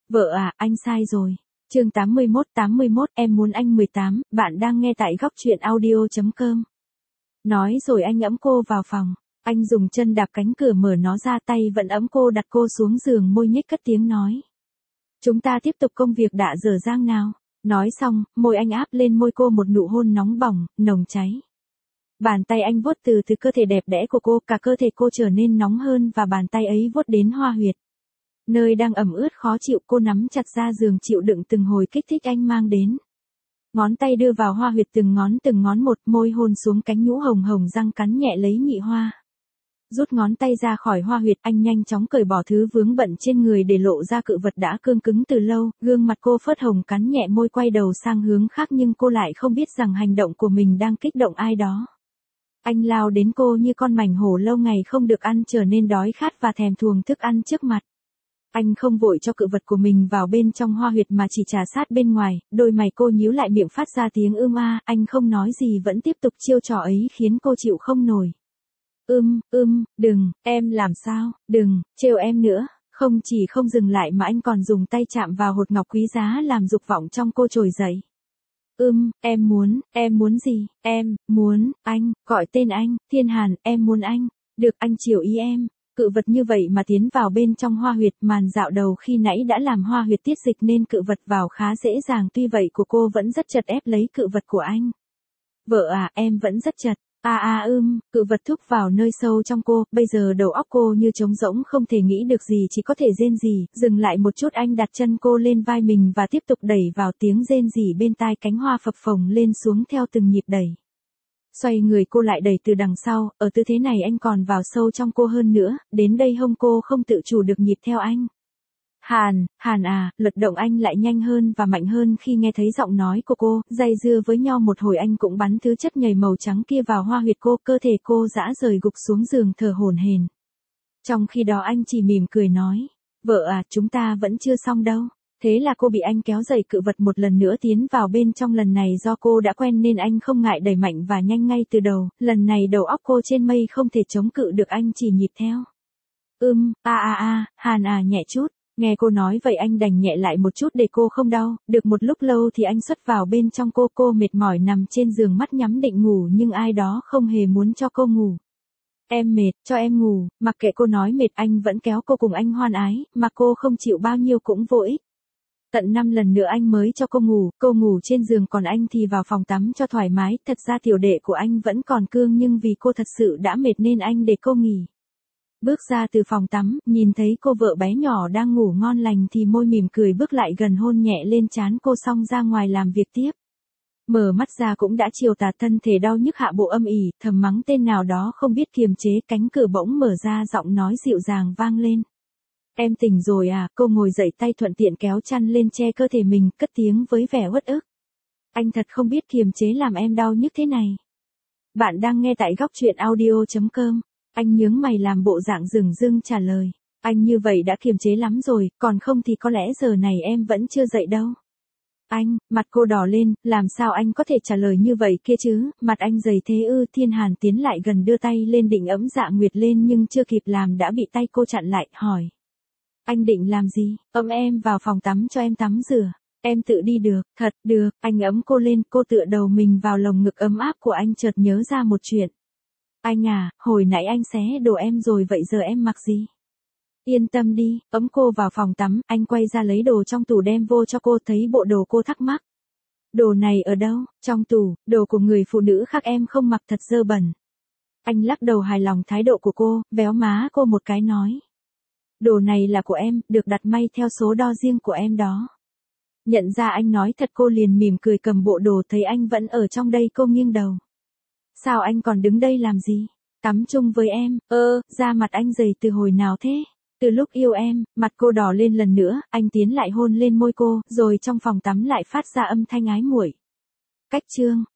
Vợ à, anh sai rồi. Chương 81, em muốn anh 18, bạn đang nghe tại góc truyện audio.com. Nói rồi anh ẵm cô vào phòng. Anh dùng chân đạp cánh cửa mở nó ra, tay vẫn ẵm cô, đặt cô xuống giường, môi nhếch cất tiếng nói. Chúng ta tiếp tục công việc đã dở dang nào. Nói xong, môi anh áp lên môi cô một nụ hôn nóng bỏng, nồng cháy. Bàn tay anh vuốt từ cơ thể đẹp đẽ của cô, cả cơ thể cô trở nên nóng hơn và bàn tay ấy vuốt đến hoa huyệt. Nơi đang ẩm ướt khó chịu, cô nắm chặt ra giường chịu đựng từng hồi kích thích anh mang đến. Ngón tay đưa vào hoa huyệt từng ngón một, môi hôn xuống cánh nhũ hồng hồng, răng cắn nhẹ lấy nhị hoa. Rút ngón tay ra khỏi hoa huyệt, anh nhanh chóng cởi bỏ thứ vướng bận trên người để lộ ra cự vật đã cương cứng từ lâu. Gương mặt cô phớt hồng, cắn nhẹ môi, quay đầu sang hướng khác, nhưng cô lại không biết rằng hành động của mình đang kích động ai đó. Anh lao đến cô như con mảnh hổ lâu ngày không được ăn, trở nên đói khát và thèm thuồng thức ăn trước mặt. Anh không vội cho cự vật của mình vào bên trong hoa huyệt mà chỉ trà sát bên ngoài, đôi mày cô nhíu lại, miệng phát ra tiếng anh không nói gì, vẫn tiếp tục chiêu trò ấy khiến cô chịu không nổi. Đừng, em làm sao, đừng, trêu em nữa. Không chỉ không dừng lại mà anh còn dùng tay chạm vào hột ngọc quý giá làm dục vọng trong cô trồi dậy. Em muốn gì, em muốn anh, gọi tên anh, Thiên Hàn, em muốn anh, được anh chiều ý em. Cự vật như vậy mà tiến vào bên trong hoa huyệt, màn dạo đầu khi nãy đã làm hoa huyệt tiết dịch nên cự vật vào khá dễ dàng, tuy vậy của cô vẫn rất chật ép lấy cự vật của anh. Vợ à, em vẫn rất chật. Cự vật thúc vào nơi sâu trong cô, bây giờ đầu óc cô như trống rỗng, không thể nghĩ được gì, chỉ có thể rên rỉ. Dừng lại một chút, anh đặt chân cô lên vai mình và tiếp tục đẩy vào, tiếng rên rỉ bên tai, cánh hoa phập phồng lên xuống theo từng nhịp đẩy. Xoay người cô lại đẩy từ đằng sau, ở tư thế này anh còn vào sâu trong cô hơn nữa, đến đây hông cô không tự chủ được nhịp theo anh. Hàn à, luật động anh lại nhanh hơn và mạnh hơn khi nghe thấy giọng nói của cô, dây dưa với nhau một hồi anh cũng bắn thứ chất nhầy màu trắng kia vào hoa huyệt cô, cơ thể cô rã rời gục xuống giường thở hổn hển. Trong khi đó anh chỉ mỉm cười nói, vợ à, chúng ta vẫn chưa xong đâu. Thế là cô bị anh kéo dậy, cự vật một lần nữa tiến vào bên trong, lần này do cô đã quen nên anh không ngại đẩy mạnh và nhanh ngay từ đầu, lần này đầu óc cô trên mây không thể chống cự được, anh chỉ nhịp theo. Hàn à, nhẹ chút. Nghe cô nói vậy anh đành nhẹ lại một chút để cô không đau. Được một lúc lâu thì anh xuất vào bên trong cô mệt mỏi nằm trên giường, mắt nhắm định ngủ nhưng ai đó không hề muốn cho cô ngủ. Em mệt, cho em ngủ. Mặc kệ cô nói mệt, anh vẫn kéo cô cùng anh hoan ái, mà cô không chịu bao nhiêu cũng vô ích. Tận 5 lần nữa anh mới cho cô ngủ trên giường, còn anh thì vào phòng tắm cho thoải mái. Thật ra tiểu đệ của anh vẫn còn cương, nhưng vì cô thật sự đã mệt nên anh để cô nghỉ. Bước ra từ phòng tắm, nhìn thấy cô vợ bé nhỏ đang ngủ ngon lành thì môi mỉm cười bước lại gần, hôn nhẹ lên trán cô, xong ra ngoài làm việc tiếp. Mở mắt ra cũng đã chiều tà, thân thể đau nhức, hạ bộ âm ỉ, thầm mắng tên nào đó không biết kiềm chế. Cánh cửa bỗng mở ra, giọng nói dịu dàng vang lên. Em tỉnh rồi à? Cô ngồi dậy, tay thuận tiện kéo chăn lên che cơ thể mình, cất tiếng với vẻ uất ức. Anh thật không biết kiềm chế làm em đau nhức thế này. Bạn đang nghe tại góc truyện audio.com. Anh nhướng mày làm bộ dạng dửng dưng trả lời. Anh như vậy đã kiềm chế lắm rồi, còn không thì có lẽ giờ này em vẫn chưa dậy đâu. Anh, mặt cô đỏ lên, làm sao anh có thể trả lời như vậy kia chứ, mặt anh dày thế ư? Thiên Hàn tiến lại gần, đưa tay lên định ẫm Dạ Nguyệt lên nhưng chưa kịp làm đã bị tay cô chặn lại, hỏi. Anh định làm gì? Ấm em vào phòng tắm cho em tắm rửa. Em tự đi được, thật, được. Anh ấm cô lên, cô tựa đầu mình vào lồng ngực ấm áp của anh, chợt nhớ ra một chuyện. Anh à, hồi nãy anh xé đồ em rồi, vậy giờ em mặc gì? Yên tâm đi, ấm cô vào phòng tắm, anh quay ra lấy đồ trong tủ đem vô cho cô, thấy bộ đồ cô thắc mắc. Đồ này ở đâu? Trong tủ, đồ của người phụ nữ khác em không mặc, thật dơ bẩn. Anh lắc đầu hài lòng thái độ của cô, véo má cô một cái nói. Đồ này là của em, được đặt may theo số đo riêng của em đó. Nhận ra anh nói thật, cô liền mỉm cười cầm bộ đồ, thấy anh vẫn ở trong đây cô nghiêng đầu. Sao anh còn đứng đây làm gì? Tắm chung với em. Da mặt anh dày từ hồi nào thế? Từ lúc yêu em. Mặt cô đỏ lên lần nữa, anh tiến lại hôn lên môi cô, rồi trong phòng tắm lại phát ra âm thanh ái muội. Cách chương